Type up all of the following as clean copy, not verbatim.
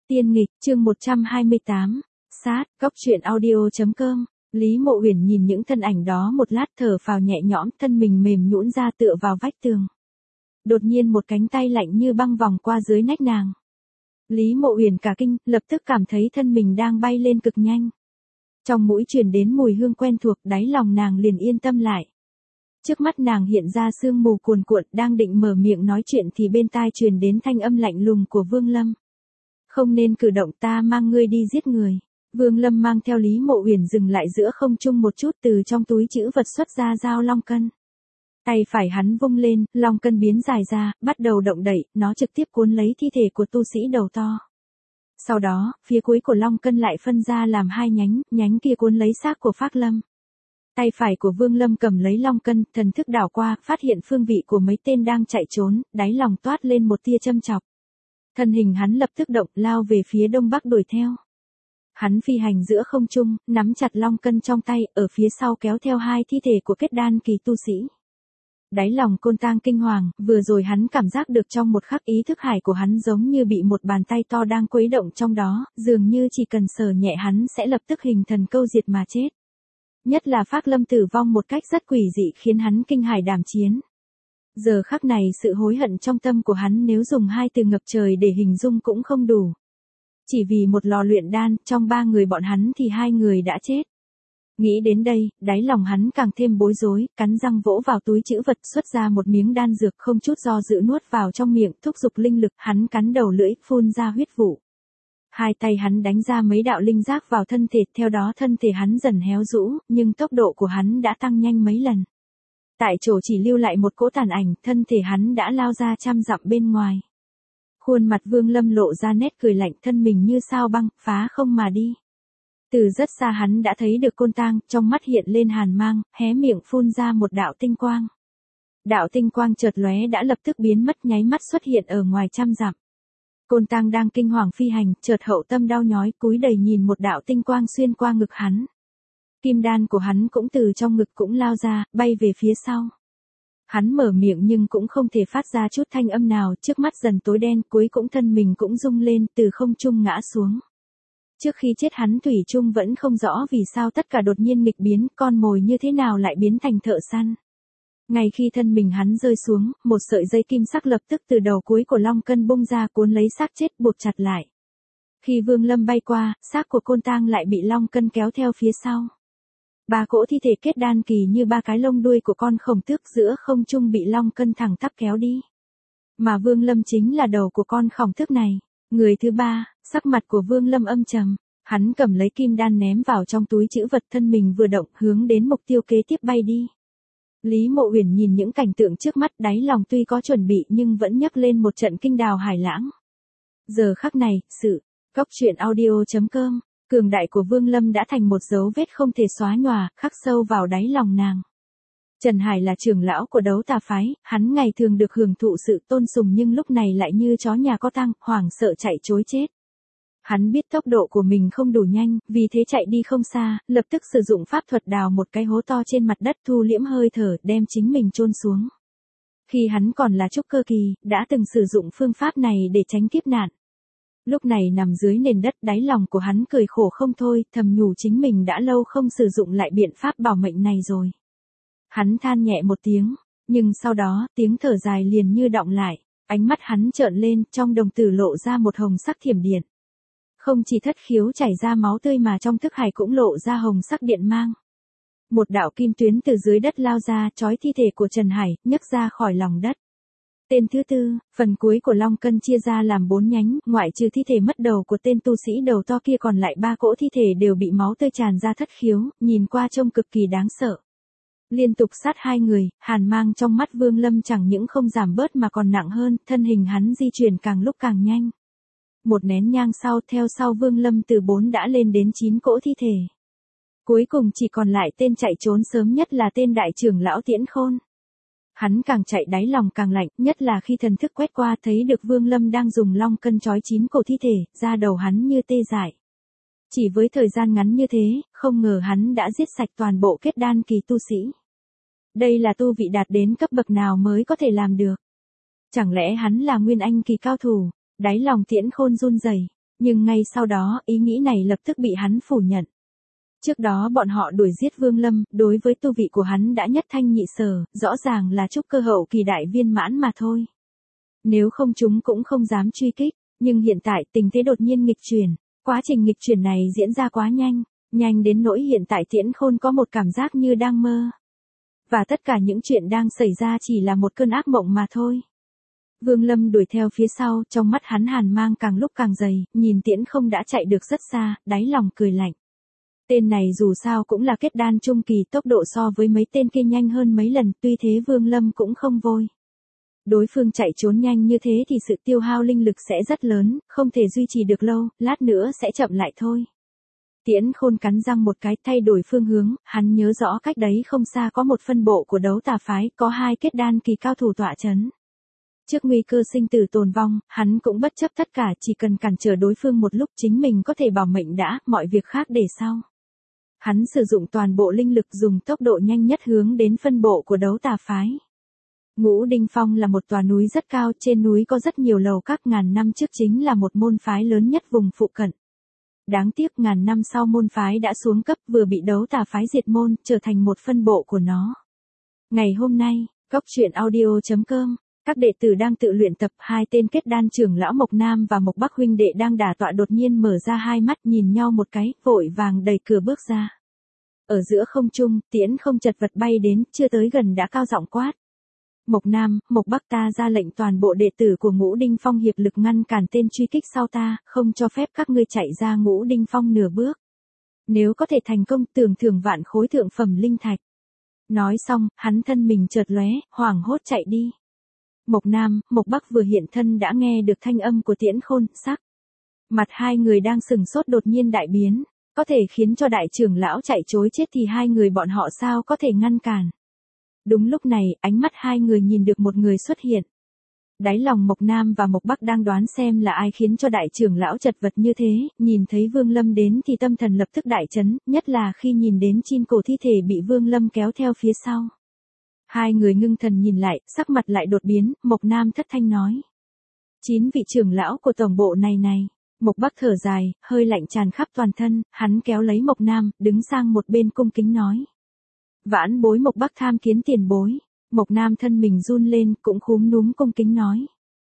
Tiên nghịch, chương 128, sát, góc truyện audio.com. Lý Mộ Uyển nhìn những thân ảnh đó một lát thở phào nhẹ nhõm, thân mình mềm nhũn ra tựa vào vách tường. Đột nhiên một cánh tay lạnh như băng vòng qua dưới nách nàng. Lý Mộ Uyển cả kinh, lập tức cảm thấy thân mình đang bay lên cực nhanh. Trong mũi truyền đến mùi hương quen thuộc, đáy lòng nàng liền yên tâm lại. Trước mắt nàng hiện ra sương mù cuồn cuộn, đang định mở miệng nói chuyện thì bên tai truyền đến thanh âm lạnh lùng của Vương Lâm. Không nên cử động, ta mang ngươi đi giết người. Vương Lâm mang theo Lý Mộ Uyển dừng lại giữa không trung một chút, từ trong túi trữ vật xuất ra dao long cân. Tay phải hắn vung lên, long cân biến dài ra, bắt đầu động đậy, nó trực tiếp cuốn lấy thi thể của tu sĩ đầu to. Sau đó, phía cuối của long cân lại phân ra làm hai nhánh, nhánh kia cuốn lấy xác của Phác Lâm. Tay phải của Vương Lâm cầm lấy long cân, thần thức đảo qua, phát hiện phương vị của mấy tên đang chạy trốn, đáy lòng toát lên một tia châm chọc. Thân hình hắn lập tức động, lao về phía đông bắc đuổi theo. Hắn phi hành giữa không trung, nắm chặt long cân trong tay, ở phía sau kéo theo hai thi thể của kết đan kỳ tu sĩ. Đáy lòng Côn Tang kinh hoàng, vừa rồi hắn cảm giác được trong một khắc ý thức hải của hắn giống như bị một bàn tay to đang quấy động trong đó, dường như chỉ cần sờ nhẹ hắn sẽ lập tức hình thần câu diệt mà chết. Nhất là Phác Lâm tử vong một cách rất quỷ dị khiến hắn kinh hãi đảm chiến. Giờ khắc này sự hối hận trong tâm của hắn nếu dùng hai từ ngập trời để hình dung cũng không đủ. Chỉ vì một lò luyện đan, trong ba người bọn hắn thì hai người đã chết. Nghĩ đến đây, đáy lòng hắn càng thêm bối rối, cắn răng vỗ vào túi trữ vật xuất ra một miếng đan dược không chút do dự nuốt vào trong miệng, thúc giục linh lực, hắn cắn đầu lưỡi, phun ra huyết vụ. Hai tay hắn đánh ra mấy đạo linh giác vào thân thể, theo đó thân thể hắn dần héo rũ, nhưng tốc độ của hắn đã tăng nhanh mấy lần. Tại chỗ chỉ lưu lại một cỗ tàn ảnh, thân thể hắn đã lao ra trăm dặm bên ngoài. Khuôn mặt Vương Lâm lộ ra nét cười lạnh, thân mình như sao băng, phá không mà đi. Từ rất xa hắn đã thấy được Côn Tang, trong mắt hiện lên hàn mang, hé miệng phun ra một đạo tinh quang. Đạo tinh quang chợt lóe đã lập tức biến mất, nháy mắt xuất hiện ở ngoài trăm dặm. Côn Tang đang kinh hoàng phi hành, chợt hậu tâm đau nhói, cúi đầy nhìn một đạo tinh quang xuyên qua ngực hắn. Kim đan của hắn cũng từ trong ngực cũng lao ra, bay về phía sau. Hắn mở miệng nhưng cũng không thể phát ra chút thanh âm nào, trước mắt dần tối đen, cuối cũng thân mình cũng rung lên, từ không trung ngã xuống. Trước khi chết hắn thủy chung vẫn không rõ vì sao tất cả đột nhiên nghịch biến, con mồi như thế nào lại biến thành thợ săn. Ngay khi thân mình hắn rơi xuống, một sợi dây kim sắc lập tức từ đầu cuối của long cân bung ra cuốn lấy xác chết buộc chặt lại. Khi Vương Lâm bay qua, xác của Côn Tang lại bị long cân kéo theo phía sau. Ba cỗ thi thể kết đan kỳ như ba cái lông đuôi của con khổng tước giữa không trung bị long cân thẳng tắp kéo đi. Mà Vương Lâm chính là đầu của con khổng tước này. Người thứ ba, sắc mặt của Vương Lâm âm trầm, hắn cầm lấy kim đan ném vào trong túi trữ vật, thân mình vừa động hướng đến mục tiêu kế tiếp bay đi. Lý Mộ Uyển nhìn những cảnh tượng trước mắt, đáy lòng tuy có chuẩn bị nhưng vẫn nhấc lên một trận kinh đào hải lãng. Giờ khắc này, sự, góc truyện audio.com, cường đại của Vương Lâm đã thành một dấu vết không thể xóa nhòa, khắc sâu vào đáy lòng nàng. Trần Hải là trưởng lão của Đấu Tà phái, hắn ngày thường được hưởng thụ sự tôn sùng nhưng lúc này lại như chó nhà có tang, hoảng sợ chạy trối chết. Hắn biết tốc độ của mình không đủ nhanh, vì thế chạy đi không xa, lập tức sử dụng pháp thuật đào một cái hố to trên mặt đất, thu liễm hơi thở, đem chính mình chôn xuống. Khi hắn còn là trúc cơ kỳ, đã từng sử dụng phương pháp này để tránh kiếp nạn. Lúc này nằm dưới nền đất, đáy lòng của hắn cười khổ không thôi, thầm nhủ chính mình đã lâu không sử dụng lại biện pháp bảo mệnh này rồi. Hắn than nhẹ một tiếng, nhưng sau đó, tiếng thở dài liền như đọng lại, ánh mắt hắn trợn lên, trong đồng tử lộ ra một hồng sắc thiểm điện. Không chỉ thất khiếu chảy ra máu tươi mà trong thức hải cũng lộ ra hồng sắc điện mang. Một đạo kim tuyến từ dưới đất lao ra, trói thi thể của Trần Hải, nhấc ra khỏi lòng đất. Tên thứ tư, phần cuối của long cân chia ra làm 4 nhánh, ngoại trừ thi thể mất đầu của tên tu sĩ đầu to kia còn lại 3 cỗ thi thể đều bị máu tươi tràn ra thất khiếu, nhìn qua trông cực kỳ đáng sợ. Liên tục sát hai người, hàn mang trong mắt Vương Lâm chẳng những không giảm bớt mà còn nặng hơn, thân hình hắn di chuyển càng lúc càng nhanh. Một nén nhang sau, theo sau Vương Lâm từ 4 đã lên đến 9 cỗ thi thể. Cuối cùng chỉ còn lại tên chạy trốn sớm nhất là tên đại trưởng lão Tiễn Khôn. Hắn càng chạy đáy lòng càng lạnh, nhất là khi thần thức quét qua thấy được Vương Lâm đang dùng long cân trói 9 cổ thi thể, da đầu hắn như tê dại. Chỉ với thời gian ngắn như thế, không ngờ hắn đã giết sạch toàn bộ kết đan kỳ tu sĩ. Đây là tu vị đạt đến cấp bậc nào mới có thể làm được? Chẳng lẽ hắn là nguyên anh kỳ cao thủ? Đáy lòng Tiễn Khôn run rẩy, Nhưng ngay sau đó, ý nghĩ này lập tức bị hắn phủ nhận. Trước đó bọn họ đuổi giết Vương Lâm, đối với tu vị của hắn đã nhất thanh nhị sở, rõ ràng là trúc cơ hậu kỳ đại viên mãn mà thôi. Nếu không chúng cũng không dám truy kích, nhưng hiện tại tình thế đột nhiên nghịch chuyển, quá trình nghịch chuyển này diễn ra quá nhanh, nhanh đến nỗi hiện tại Tiễn Khôn có một cảm giác như đang mơ. Và tất cả những chuyện đang xảy ra chỉ là một cơn ác mộng mà thôi. Vương Lâm đuổi theo phía sau, trong mắt hắn hàn mang càng lúc càng dày, nhìn Tiễn Không đã chạy được rất xa, đáy lòng cười lạnh. Tên này dù sao cũng là kết đan trung kỳ, tốc độ so với mấy tên kia nhanh hơn mấy lần, tuy thế Vương Lâm cũng không vội. Đối phương chạy trốn nhanh như thế thì sự tiêu hao linh lực sẽ rất lớn, không thể duy trì được lâu, lát nữa sẽ chậm lại thôi. Tiễn Khôn cắn răng một cái, thay đổi phương hướng, hắn nhớ rõ cách đấy không xa có một phân bộ của Đấu Tà phái, có 2 kết đan kỳ cao thủ tọa chấn. Trước nguy cơ sinh tử tồn vong, hắn cũng bất chấp tất cả, chỉ cần cản trở đối phương một lúc chính mình có thể bảo mệnh đã, mọi việc khác để sau. Hắn sử dụng toàn bộ linh lực dùng tốc độ nhanh nhất hướng đến phân bộ của Đấu Tà phái. Ngũ Đinh Phong là một tòa núi rất cao, trên núi có rất nhiều lầu các, ngàn năm trước chính là một môn phái lớn nhất vùng phụ cận. Đáng tiếc ngàn năm sau môn phái đã xuống cấp, vừa bị Đấu Tà phái diệt môn, trở thành một phân bộ của nó. Ngày hôm nay, Cốc Truyện Audio.com, các đệ tử đang tự luyện tập, 2 tên kết đan trưởng lão Mộc Nam và Mộc Bắc huynh đệ đang đả tọa đột nhiên mở ra hai mắt nhìn nhau một cái, vội vàng đẩy cửa bước ra. Ở giữa không trung, Tiễn Không chật vật bay đến, chưa tới gần đã cao giọng quát. Mộc Nam, Mộc Bắc, ta ra lệnh toàn bộ đệ tử của Ngũ Đinh Phong hiệp lực ngăn cản tên truy kích sau ta, không cho phép các ngươi chạy ra Ngũ Đinh Phong nửa bước. Nếu có thể thành công, tưởng thưởng vạn khối thượng phẩm linh thạch. Nói xong, hắn thân mình chợt lóe, hoảng hốt chạy đi. Mộc Nam, Mộc Bắc vừa hiện thân đã nghe được thanh âm của Tiễn Khôn, sắc. Mặt hai người đang sừng sốt đột nhiên đại biến, có thể khiến cho đại trưởng lão chạy trối chết thì hai người bọn họ sao có thể ngăn cản. Đúng lúc này, ánh mắt hai người nhìn được một người xuất hiện. Đáy lòng Mộc Nam và Mộc Bắc đang đoán xem là ai khiến cho đại trưởng lão chật vật như thế, nhìn thấy Vương Lâm đến thì tâm thần lập tức đại chấn, nhất là khi nhìn đến chin cổ thi thể bị Vương Lâm kéo theo phía sau. Hai người ngưng thần nhìn lại, sắc mặt lại đột biến, Mộc Nam thất thanh nói. 9 vị trưởng lão của tổng bộ này. Mộc Bắc thở dài, hơi lạnh tràn khắp toàn thân, hắn kéo lấy Mộc Nam, đứng sang một bên cung kính nói. Vãn bối Mộc Bắc tham kiến tiền bối. Mộc Nam thân mình run lên, cũng khúm núm cung kính nói.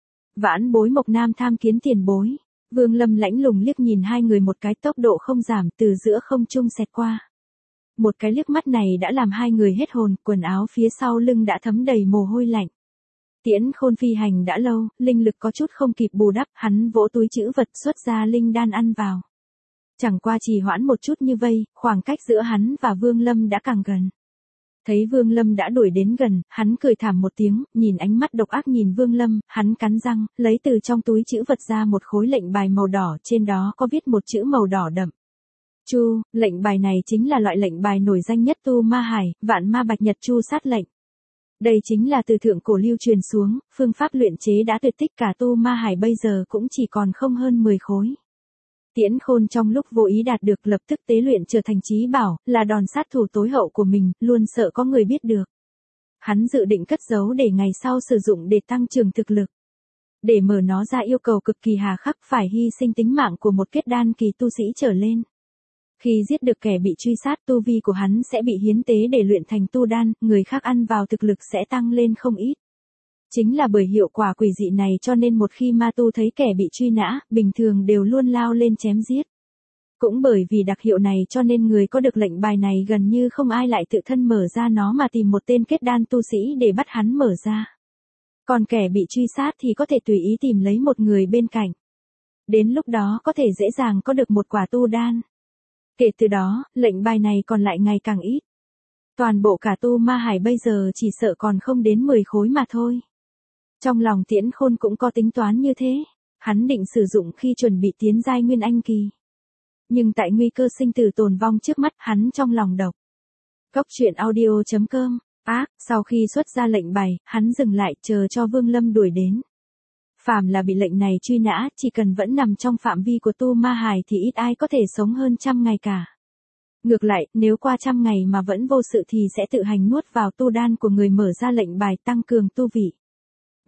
Vãn bối Mộc Nam tham kiến tiền bối. Vương Lâm lãnh lùng liếc nhìn hai người một cái, tốc độ không giảm, từ giữa không trung xẹt qua. Một cái liếc mắt này đã làm hai người hết hồn, quần áo phía sau lưng đã thấm đầy mồ hôi lạnh. Tiễn Khôn phi hành đã lâu, linh lực có chút không kịp bù đắp, hắn vỗ túi trữ vật xuất ra linh đan ăn vào. Chẳng qua trì hoãn một chút như vây, khoảng cách giữa hắn và Vương Lâm đã càng gần. Thấy Vương Lâm đã đuổi đến gần, hắn cười thảm một tiếng, nhìn ánh mắt độc ác nhìn Vương Lâm, hắn cắn răng, lấy từ trong túi trữ vật ra một khối lệnh bài màu đỏ, trên đó có viết một chữ màu đỏ đậm. Chu, lệnh bài này chính là loại lệnh bài nổi danh nhất Tu Ma Hải, Vạn Ma Bạch Nhật Chu sát lệnh. Đây chính là từ thượng cổ lưu truyền xuống, phương pháp luyện chế đã tuyệt tích, cả Tu Ma Hải bây giờ cũng chỉ còn không hơn 10 khối. Tiễn Khôn trong lúc vô ý đạt được lập tức tế luyện trở thành chí bảo, là đòn sát thủ tối hậu của mình, luôn sợ có người biết được. Hắn dự định cất giấu để ngày sau sử dụng để tăng trưởng thực lực. Để mở nó ra yêu cầu cực kỳ hà khắc, phải hy sinh tính mạng của một kết đan kỳ tu sĩ trở lên. Khi giết được kẻ bị truy sát, tu vi của hắn sẽ bị hiến tế để luyện thành tu đan, người khác ăn vào thực lực sẽ tăng lên không ít. Chính là bởi hiệu quả quỷ dị này cho nên một khi ma tu thấy kẻ bị truy nã, bình thường đều luôn lao lên chém giết. Cũng bởi vì đặc hiệu này cho nên người có được lệnh bài này gần như không ai lại tự thân mở ra nó mà tìm một tên kết đan tu sĩ để bắt hắn mở ra. Còn kẻ bị truy sát thì có thể tùy ý tìm lấy một người bên cạnh. Đến lúc đó có thể dễ dàng có được một quả tu đan. Kể từ đó, lệnh bài này còn lại ngày càng ít. Toàn bộ cả Tu Ma Hải bây giờ chỉ sợ còn không đến 10 khối mà thôi. Trong lòng Tiễn Khôn cũng có tính toán như thế, hắn định sử dụng khi chuẩn bị tiến giai Nguyên Anh kỳ. Nhưng tại nguy cơ sinh tử tồn vong trước mắt, hắn trong lòng độc. Cốc Truyện Audio.com, sau khi xuất ra lệnh bài, hắn dừng lại chờ cho Vương Lâm đuổi đến. Phàm là bị lệnh này truy nã, chỉ cần vẫn nằm trong phạm vi của Tu Ma Hải thì ít ai có thể sống hơn 100 ngày cả. Ngược lại, nếu qua 100 ngày mà vẫn vô sự thì sẽ tự hành nuốt vào tu đan của người mở ra lệnh bài tăng cường tu vị.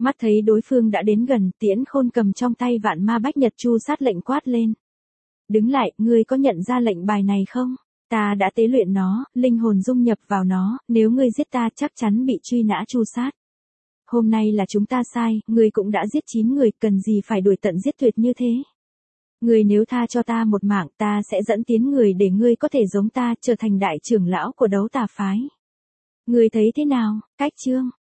Mắt thấy đối phương đã đến gần, Tiễn Khôn cầm trong tay Vạn Ma Bách Nhật Chu Sát lệnh quát lên. Đứng lại, ngươi có nhận ra lệnh bài này không? Ta đã tế luyện nó, linh hồn dung nhập vào nó, nếu ngươi giết ta chắc chắn bị truy nã Chu Sát. Hôm nay là chúng ta sai, ngươi cũng đã giết 9 người, cần gì phải đuổi tận giết tuyệt như thế? Ngươi nếu tha cho ta một mạng, ta sẽ dẫn tiến người để ngươi có thể giống ta, trở thành đại trưởng lão của Đấu Tà phái. Ngươi thấy thế nào, Cách Trương?